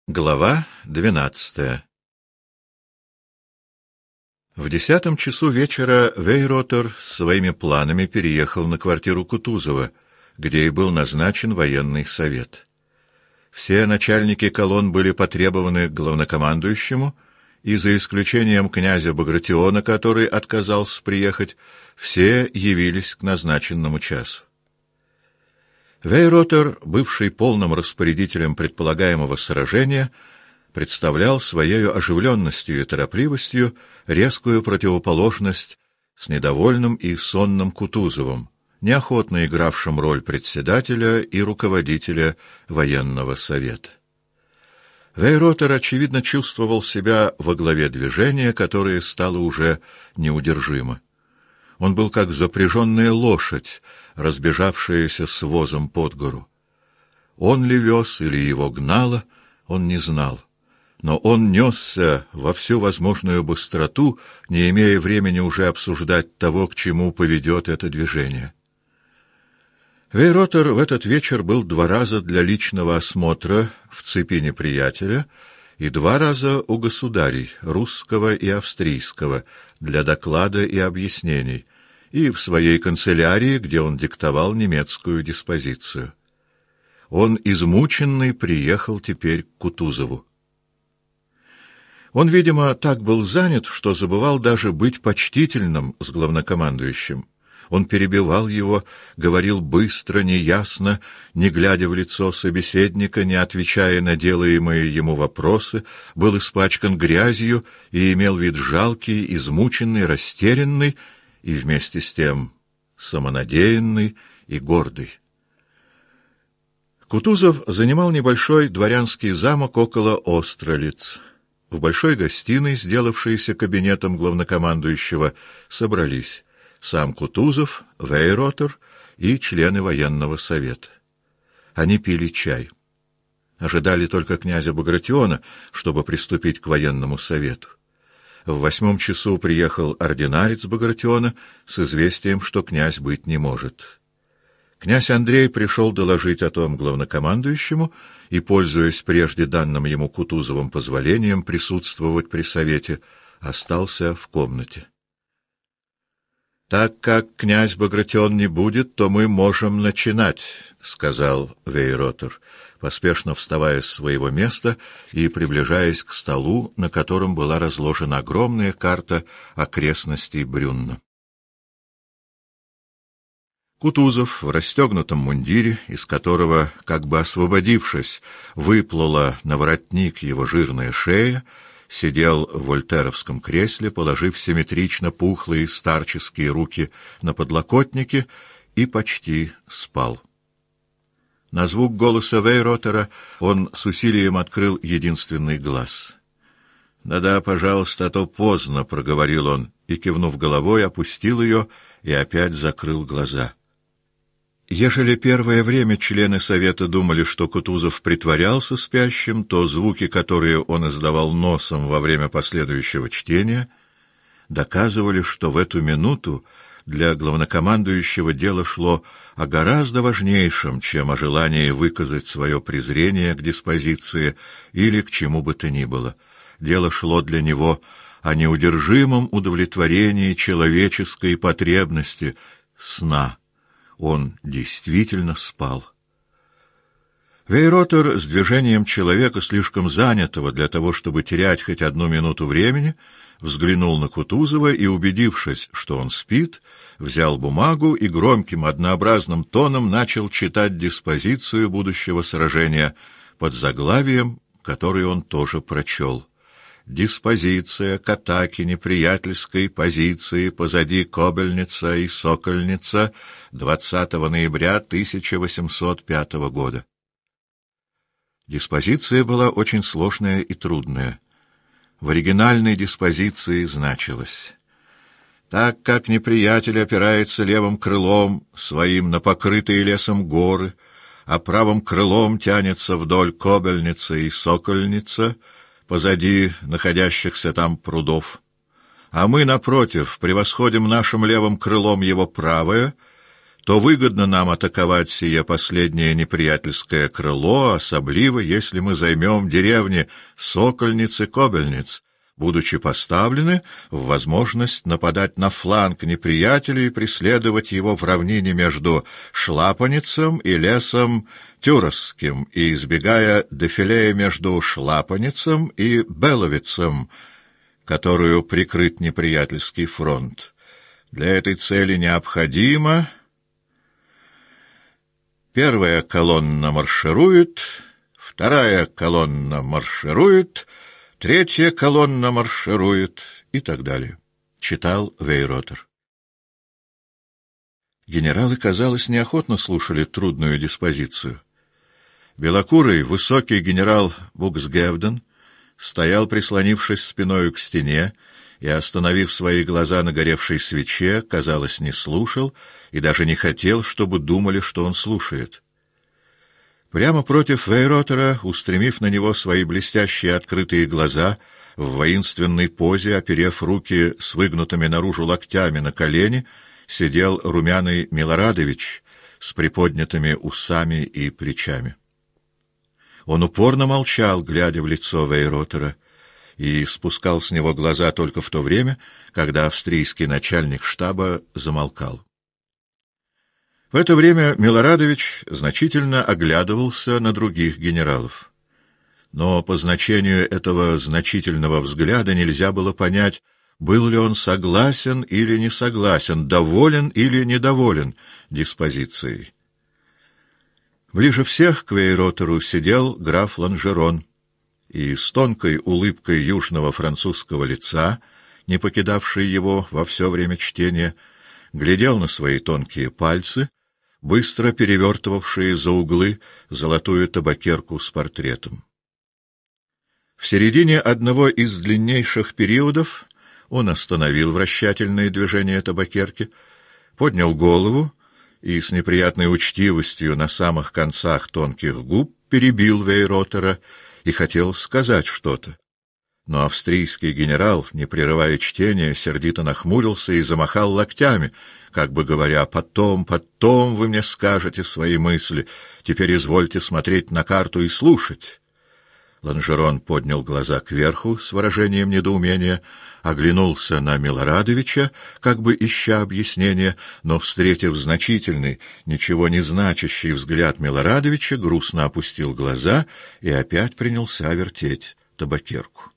Глава 12. В 10 часу вечера Вейротер с своими планами переехал на квартиру Кутузова, где и был назначен военный совет. Все начальники колонн были потребованы к главнокомандующему, и за исключением князя Багратиона, который отказался приехать, все явились к назначенному часу. Вейротер, бывший полным распорядителем предполагаемого сражения, представлял своей оживленностью и торопливостью резкую противоположность с недовольным и сонным Кутузовым, неохотно игравшим роль председателя и руководителя военного совета. Вейротер, очевидно, чувствовал себя во главе движения, которое стало уже неудержимо. Он был как запряженная лошадь, разбежавшаяся с возом под гору. Он ли вез или его гнало, он не знал. Но он несся во всю возможную быстроту, не имея времени уже обсуждать того, к чему поведет это движение. Вейротер в этот вечер был 2 раза для личного осмотра в цепи неприятеля и 2 раза у государей, русского и австрийского, для доклада и объяснений, и в своей канцелярии, где он диктовал немецкую диспозицию. Он, измученный, приехал теперь к Кутузову. Он, видимо, так был занят, что забывал даже быть почтительным с главнокомандующим. Он перебивал его, говорил быстро, неясно, не глядя в лицо собеседника, не отвечая на делаемые ему вопросы, был испачкан грязью и имел вид жалкий, измученный, растерянный и вместе с тем самонадеянный и гордый. Кутузов занимал небольшой дворянский замок около Остролиц. В большой гостиной, сделавшейся кабинетом главнокомандующего, собрались сам Кутузов, Вейротер и члены военного совета. Они пили чай. Ожидали только князя Багратиона, чтобы приступить к военному совету. В 8 часу приехал ординарец Багратиона с известием, что князь быть не может. Князь Андрей пришел доложить о том главнокомандующему и, пользуясь прежде данным ему Кутузовым позволением присутствовать при совете, остался в комнате. «Так как князь Багратион не будет, то мы можем начинать», — сказал Вейротер, поспешно вставая с своего места и приближаясь к столу, на котором была разложена огромная карта окрестностей Брюнна. Кутузов в расстегнутом мундире, из которого, как бы освободившись, выплыла на воротник его жирная шея, сидел в вольтеровском кресле, положив симметрично пухлые старческие руки на подлокотники, и почти спал. На звук голоса Вейротера он с усилием открыл единственный глаз. «Да-да, пожалуйста, а то поздно», — проговорил он, и, кивнув головой, опустил ее и опять закрыл глаза. Ежели первое время члены совета думали, что Кутузов притворялся спящим, то звуки, которые он издавал носом во время последующего чтения, доказывали, что в эту минуту для главнокомандующего дело шло о гораздо важнейшем, чем о желании выказать свое презрение к диспозиции или к чему бы то ни было. Дело шло для него о неудержимом удовлетворении человеческой потребности сна. Он действительно спал. Вейротер с движением человека, слишком занятого для того, чтобы терять хоть 1 минуту времени, взглянул на Кутузова и, убедившись, что он спит, взял бумагу и громким однообразным тоном начал читать диспозицию будущего сражения под заглавием, который он тоже прочел. Диспозиция к атаке неприятельской позиции позади Кобельница и Сокольница 20 ноября 1805 года. Диспозиция была очень сложная и трудная. В оригинальной диспозиции значилось: так как неприятель опирается левым крылом своим на покрытые лесом горы, а правым крылом тянется вдоль Кобельницы и Сокольница, позади находящихся там прудов, а мы, напротив, превосходим нашим левым крылом его правое, то выгодно нам атаковать сие последнее неприятельское крыло, особливо, если мы займем деревни Сокольниц и Кобельниц, будучи поставлены в возможность нападать на фланг неприятеля и преследовать его в равнине между Шлапаницем и лесом Тюросским, и избегая дефилея между Шлапаницем и Беловицем, которую прикрыт неприятельский фронт. Для этой цели необходимо: первая колонна марширует, вторая колонна марширует, третья колонна марширует и так далее. Читал Вейротер. Генералы, казалось, неохотно слушали трудную диспозицию. Белокурый, высокий генерал Буксгевден стоял, прислонившись спиною к стене, и, остановив свои глаза на горевшей свече, казалось, не слушал и даже не хотел, чтобы думали, что он слушает. Прямо против Вейротера, устремив на него свои блестящие открытые глаза, в воинственной позе, оперев руки с выгнутыми наружу локтями на колени, сидел румяный Милорадович с приподнятыми усами и плечами. Он упорно молчал, глядя в лицо Вейротера, и спускал с него глаза только в то время, когда австрийский начальник штаба замолкал. В это время Милорадович значительно оглядывался на других генералов. Но по значению этого значительного взгляда нельзя было понять, был ли он согласен или не согласен, доволен или недоволен диспозицией. Ближе всех к Вейротеру сидел граф Ланжерон, и с тонкой улыбкой южного французского лица, не покидавшей его во все время чтения, глядел на свои тонкие пальцы, быстро перевертывавшие за углы золотую табакерку с портретом. В середине одного из длиннейших периодов он остановил вращательные движения табакерки, поднял голову и с неприятной учтивостью на самых концах тонких губ перебил Вейротера и хотел сказать что-то. Но австрийский генерал, не прерывая чтения, сердито нахмурился и замахал локтями, как бы говоря: «Потом вы мне скажете свои мысли, теперь извольте смотреть на карту и слушать». Ланжерон поднял глаза кверху с выражением недоумения, оглянулся на Милорадовича, как бы ища объяснения, но, встретив значительный, ничего не значащий взгляд Милорадовича, грустно опустил глаза и опять принялся вертеть табакерку.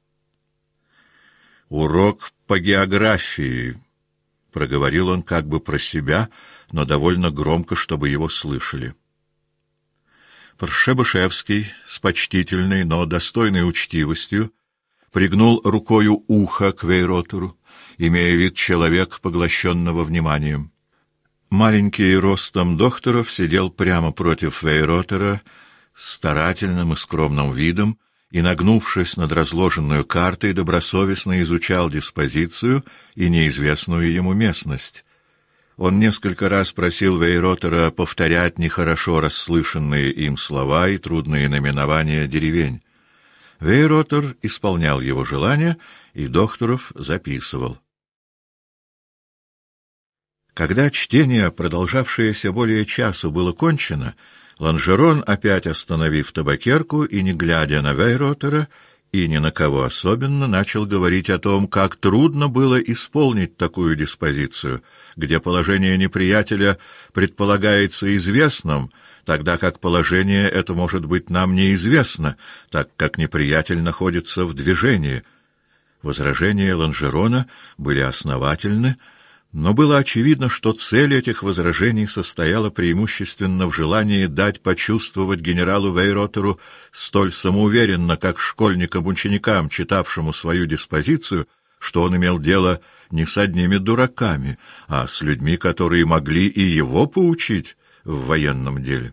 «Урок по географии», — проговорил он как бы про себя, но довольно громко, чтобы его слышали. Пршебышевский с почтительной, но достойной учтивостью пригнул рукою ухо к Вейротеру, имея вид человека, поглощенного вниманием. Маленький ростом Докторов сидел прямо против Вейротера с старательным и скромным видом и, нагнувшись над разложенную картой, добросовестно изучал диспозицию и неизвестную ему местность. Он несколько раз просил Вейротера повторять нехорошо расслышанные им слова и трудные наименования деревень. Вейротер исполнял его желание, и Докторов записывал. Когда чтение, продолжавшееся более часу, было кончено, Ланжерон, опять остановив табакерку и не глядя на Вейротера и ни на кого особенно, начал говорить о том, как трудно было исполнить такую диспозицию, где положение неприятеля предполагается известным, тогда как положение это может быть нам неизвестно, так как неприятель находится в движении. Возражения Ланжерона были основательны, но было очевидно, что цель этих возражений состояла преимущественно в желании дать почувствовать генералу Вейротеру столь самоуверенно, как школьникам-ученикам, читавшему свою диспозицию, что он имел дело не с одними дураками, а с людьми, которые могли и его поучить в военном деле.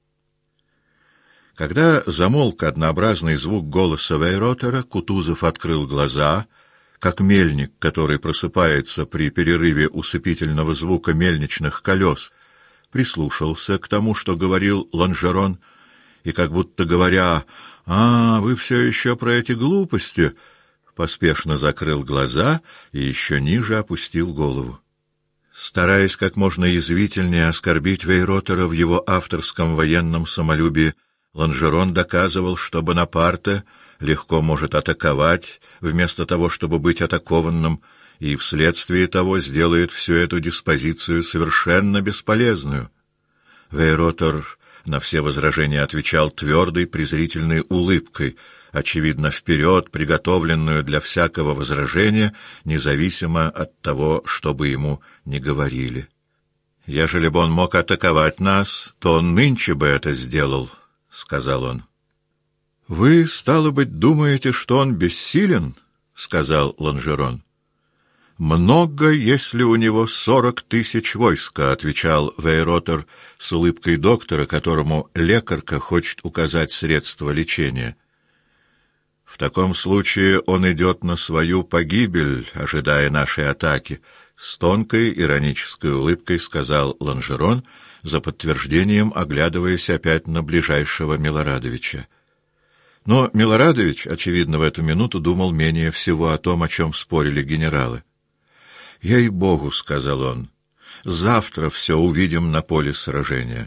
Когда замолк однообразный звук голоса Вейротера, Кутузов открыл глаза, как мельник, который просыпается при перерыве усыпительного звука мельничных колес, прислушался к тому, что говорил Ланжерон, и, как будто говоря: вы все еще про эти глупости», поспешно закрыл глаза и еще ниже опустил голову. Стараясь как можно язвительнее оскорбить Вейротера в его авторском военном самолюбии, Ланжерон доказывал, что Бонапарте легко может атаковать, вместо того, чтобы быть атакованным, и вследствие того сделает всю эту диспозицию совершенно бесполезную. Вейротер на все возражения отвечал твердой презрительной улыбкой, очевидно, вперед приготовленную для всякого возражения, независимо от того, что бы ему ни говорили. «Ежели бы он мог атаковать нас, то он нынче бы это сделал», — сказал он. «Вы, стало быть, думаете, что он бессилен?» — сказал Ланжерон. «Много, если у него 40 000 войска», — отвечал Вейротер с улыбкой доктора, которому лекарка хочет указать средства лечения. «В таком случае он идет на свою погибель, ожидая нашей атаки», — с тонкой иронической улыбкой сказал Ланжерон, за подтверждением оглядываясь опять на ближайшего Милорадовича. Но Милорадович, очевидно, в эту минуту думал менее всего о том, о чем спорили генералы. «Ей-богу», — сказал он, — «завтра все увидим на поле сражения».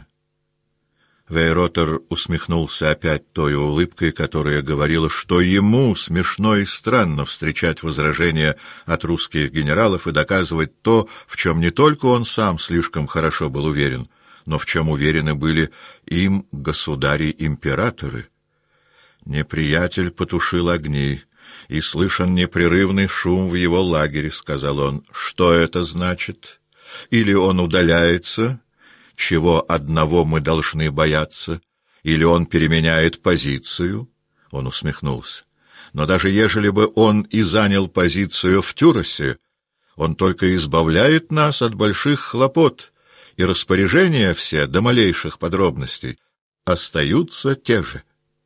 Вейротер усмехнулся опять той улыбкой, которая говорила, что ему смешно и странно встречать возражения от русских генералов и доказывать то, в чем не только он сам слишком хорошо был уверен, но в чем уверены были им государи-императоры. «Неприятель потушил огни, и слышен непрерывный шум в его лагере», — сказал он. «Что это значит? Или он удаляется, чего одного мы должны бояться, или он переменяет позицию?» Он усмехнулся. «Но даже ежели бы он и занял позицию в Тюросе, он только избавляет нас от больших хлопот, и распоряжения все, до малейших подробностей, остаются те же».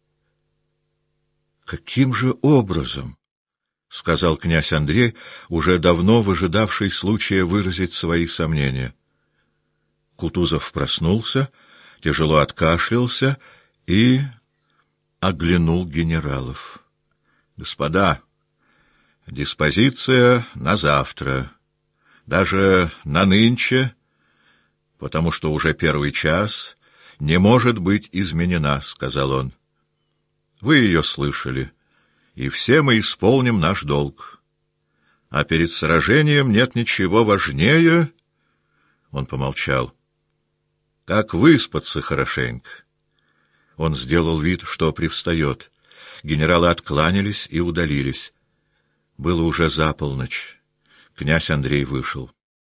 «Каким же образом?» — сказал князь Андрей, уже давно выжидавший случая выразить свои сомнения. Кутузов проснулся, тяжело откашлялся и оглянул генералов. «Господа, диспозиция на завтра, даже на нынче, потому что уже 1 час, не может быть изменена», — сказал он. «Вы ее слышали, и все мы исполним наш долг. А перед сражением нет ничего важнее...» Он помолчал. «Как выспаться хорошенько». Он сделал вид, что привстает. Генералы откланялись и удалились. Было уже за полночь. Князь Андрей вышел.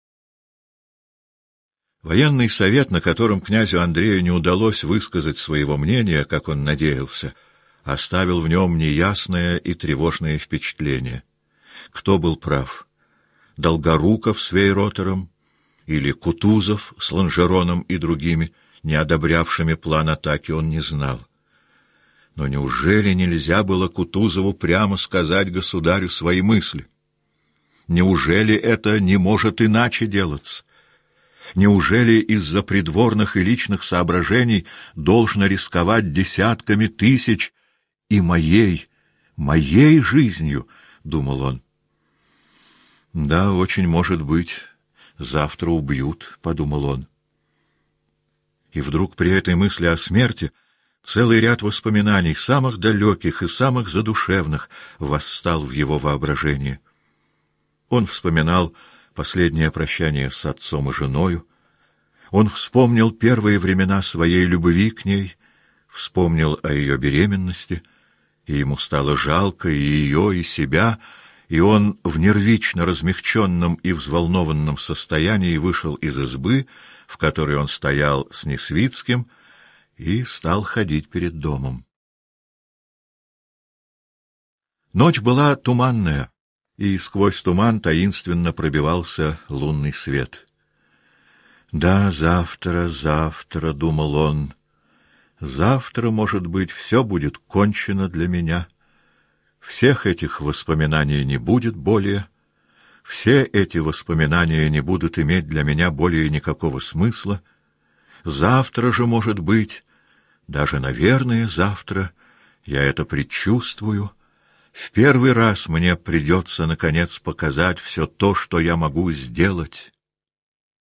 Военный совет, на котором князю Андрею не удалось высказать своего мнения, как он надеялся, оставил в нем неясное и тревожное впечатление. Кто был прав? Долгоруков с Вейротером или Кутузов с Ланжероном и другими, не одобрявшими план атаки, он не знал. Но неужели нельзя было Кутузову прямо сказать государю свои мысли? Неужели это не может иначе делаться? Неужели из-за придворных и личных соображений должно рисковать десятками тысяч и моей жизнью, — думал он. Да, очень может быть, завтра убьют, — подумал он. И вдруг при этой мысли о смерти целый ряд воспоминаний, самых далеких и самых задушевных, восстал в его воображении. Он вспоминал последнее прощание с отцом и женою, он вспомнил первые времена своей любви к ней, вспомнил о ее беременности, и ему стало жалко и ее, и себя, и он в нервично размягченном и взволнованном состоянии вышел из избы, в которой он стоял с Несвицким, и стал ходить перед домом. Ночь была туманная, и сквозь туман таинственно пробивался лунный свет. «Да, завтра, завтра», — думал он, — «завтра, может быть, все будет кончено для меня. Всех этих воспоминаний не будет более, все эти воспоминания не будут иметь для меня более никакого смысла. Завтра же, может быть, даже, наверное, завтра, я это предчувствую, в первый раз мне придется, наконец, показать все то, что я могу сделать».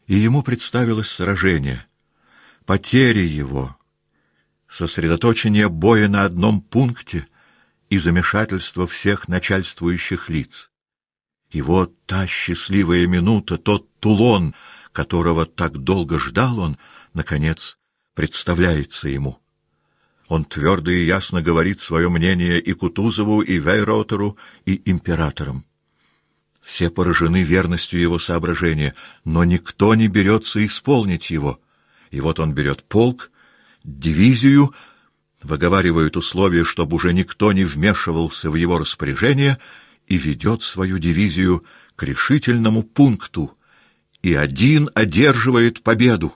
и ему представилось сражение, потери его, сосредоточение боя на одном пункте и замешательство всех начальствующих лиц. И вот та счастливая минута, тот Тулон, которого так долго ждал он, наконец представляется ему. Он твердо и ясно говорит свое мнение и Кутузову, и Вейроутеру, и императорам. Все поражены верностью его соображения, но никто не берется исполнить его. И вот он берет полк, дивизию, выговаривает условия, чтобы уже никто не вмешивался в его распоряжение, и ведет свою дивизию к решительному пункту, и один одерживает победу.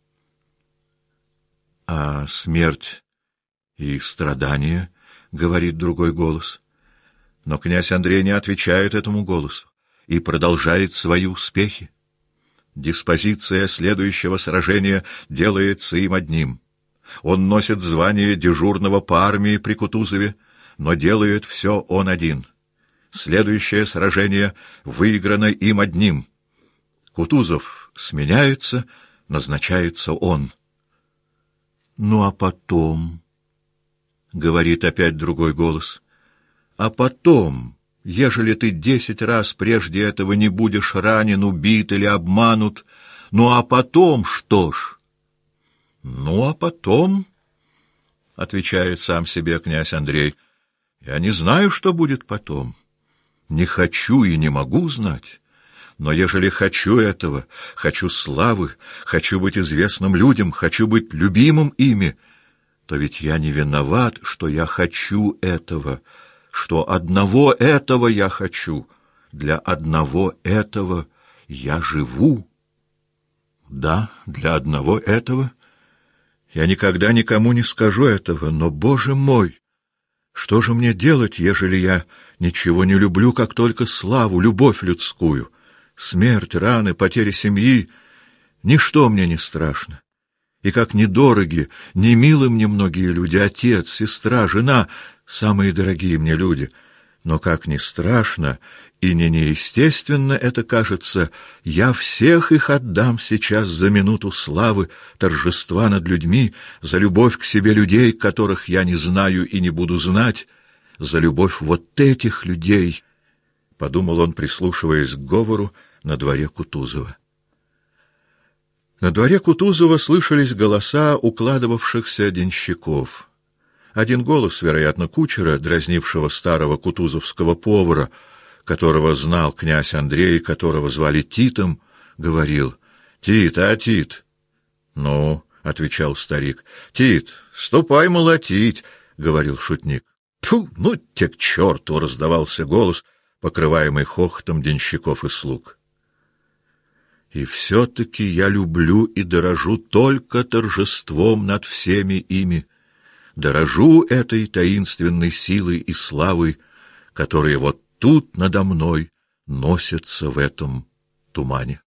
А смерть и страдания, — говорит другой голос. Но князь Андрей не отвечает этому голосу и продолжает свои успехи. Диспозиция следующего сражения делается им одним. Он носит звание дежурного по армии при Кутузове, но делает все он один. Следующее сражение выиграно им одним. Кутузов сменяется, назначается он. Ну а потом, — говорит опять другой голос, — а потом, ежели ты 10 раз прежде этого не будешь ранен, убит или обманут, ну а потом что ж? Ну а потом, — отвечает сам себе князь Андрей, — я не знаю, что будет потом. Не хочу и не могу знать. Но ежели хочу этого, хочу славы, хочу быть известным людям, хочу быть любимым ими, то ведь я не виноват, что я хочу этого, что одного этого я хочу, для одного этого я живу. Да, для одного этого. Я никогда никому не скажу этого, но, Боже мой, что же мне делать, ежели я ничего не люблю, как только славу, любовь людскую? Смерть, раны, потеря семьи — ничто мне не страшно. И как недороги, не милы мне многие люди, отец, сестра, жена — самые дорогие мне люди. Но как не страшно и не неестественно это кажется, я всех их отдам сейчас за минуту славы, торжества над людьми, за любовь к себе людей, которых я не знаю и не буду знать, за любовь вот этих людей, — подумал он, прислушиваясь к говору на дворе Кутузова. На дворе Кутузова слышались голоса укладывавшихся денщиков. Один голос, вероятно, кучера, дразнившего старого кутузовского повара, которого знал князь Андрей, которого звали Титом, говорил: «Тит, а Тит?» «Ну, — отвечал старик, — Тит, ступай молотить, — говорил шутник. «Тьфу, ну те к черту!» — раздавался голос, покрываемый хохотом денщиков и слуг. И все-таки я люблю и дорожу только торжеством над всеми ими, дорожу этой таинственной силой и славой, которые вот тут надо мной носятся в этом тумане.